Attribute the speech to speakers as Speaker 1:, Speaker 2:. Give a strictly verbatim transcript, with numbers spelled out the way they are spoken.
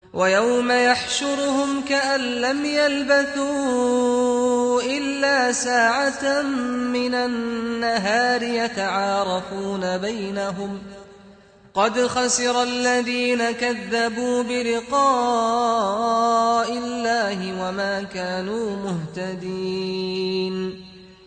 Speaker 1: ويوم يحشرهم كأن لم يلبثوا إلا ساعة من النهار يتعارفون بينهم قد خسر الذين كذبوا بلقاء الله وما كانوا مهتدين